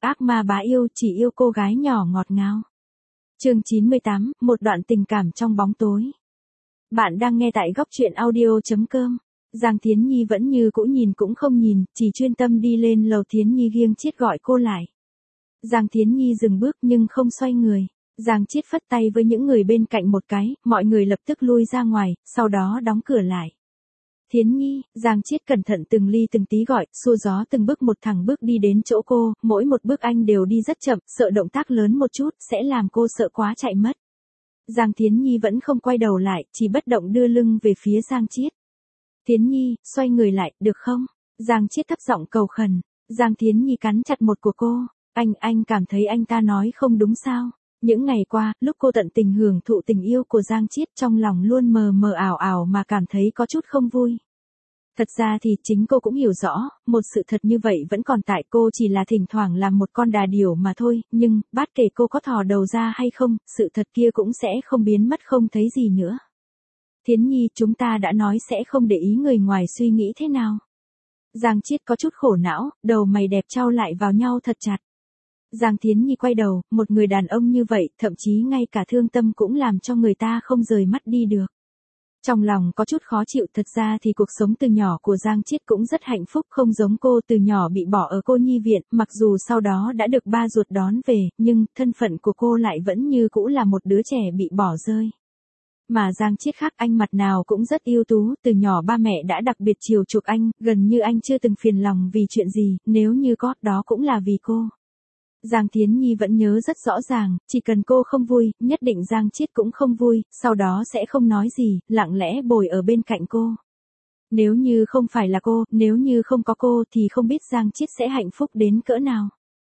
ác ma bá yêu chỉ yêu cô gái nhỏ ngọt ngào. Chương 98, một đoạn tình cảm trong bóng tối. Bạn đang nghe tại góc truyện audio.com. Giang Thiến Nhi vẫn như cũ nhìn cũng không nhìn, chỉ chuyên tâm đi lên lầu. Thiến Nhi nghiêng Chiết gọi cô lại. Giang Thiến Nhi dừng bước nhưng không xoay người. Giang Chiết phất tay với những người bên cạnh một cái, mọi người lập tức lui ra ngoài, sau đó đóng cửa lại. Thiến Nhi, Giang Chiết cẩn thận từng ly từng tí gọi, xua gió từng bước một thẳng bước đi đến chỗ cô, mỗi một bước anh đều đi rất chậm, sợ động tác lớn một chút, sẽ làm cô sợ quá chạy mất. Giang Thiến Nhi vẫn không quay đầu lại, chỉ bất động đưa lưng về phía Giang Chiết. Thiến Nhi, xoay người lại, được không? Giang Chiết thấp giọng cầu khẩn. Giang Thiến Nhi cắn chặt một của cô. Anh cảm thấy anh ta nói không đúng sao? Những ngày qua, lúc cô tận tình hưởng thụ tình yêu của Giang Chiết, trong lòng luôn mờ mờ ảo ảo mà cảm thấy có chút không vui. Thật ra thì chính cô cũng hiểu rõ, một sự thật như vậy vẫn còn tại, cô chỉ là thỉnh thoảng làm một con đà điểu mà thôi, nhưng, bất kể cô có thò đầu ra hay không, sự thật kia cũng sẽ không biến mất không thấy gì nữa. Thiến Nhi, chúng ta đã nói sẽ không để ý người ngoài suy nghĩ thế nào. Giang Chiết có chút khổ não, đầu mày đẹp chau lại vào nhau thật chặt. Giang Thiến Nhi quay đầu, một người đàn ông như vậy, thậm chí ngay cả thương tâm cũng làm cho người ta không rời mắt đi được. Trong lòng có chút khó chịu, thật ra thì cuộc sống từ nhỏ của Giang Chiết cũng rất hạnh phúc, không giống cô, từ nhỏ bị bỏ ở cô nhi viện, mặc dù sau đó đã được ba ruột đón về, nhưng thân phận của cô lại vẫn như cũ là một đứa trẻ bị bỏ rơi. Mà Giang Chiết khác, anh mặt nào cũng rất ưu tú, từ nhỏ ba mẹ đã đặc biệt chiều chuộng anh, gần như anh chưa từng phiền lòng vì chuyện gì, nếu như có, đó cũng là vì cô. Giang Thiến Nhi vẫn nhớ rất rõ ràng, chỉ cần cô không vui, nhất định Giang Chiết cũng không vui, sau đó sẽ không nói gì, lặng lẽ bồi ở bên cạnh cô. Nếu như không phải là cô, nếu như không có cô thì không biết Giang Chiết sẽ hạnh phúc đến cỡ nào.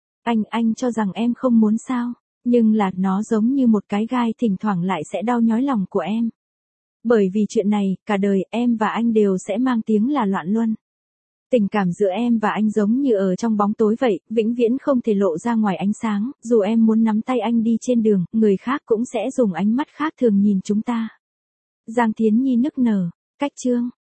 Anh cho rằng em không muốn sao, nhưng là nó giống như một cái gai thỉnh thoảng lại sẽ đau nhói lòng của em. Bởi vì chuyện này, cả đời em và anh đều sẽ mang tiếng là loạn luân. Tình cảm giữa em và anh giống như ở trong bóng tối vậy, vĩnh viễn không thể lộ ra ngoài ánh sáng, dù em muốn nắm tay anh đi trên đường, người khác cũng sẽ dùng ánh mắt khác thường nhìn chúng ta. Giang Thiến Nhi nức nở, cách chương.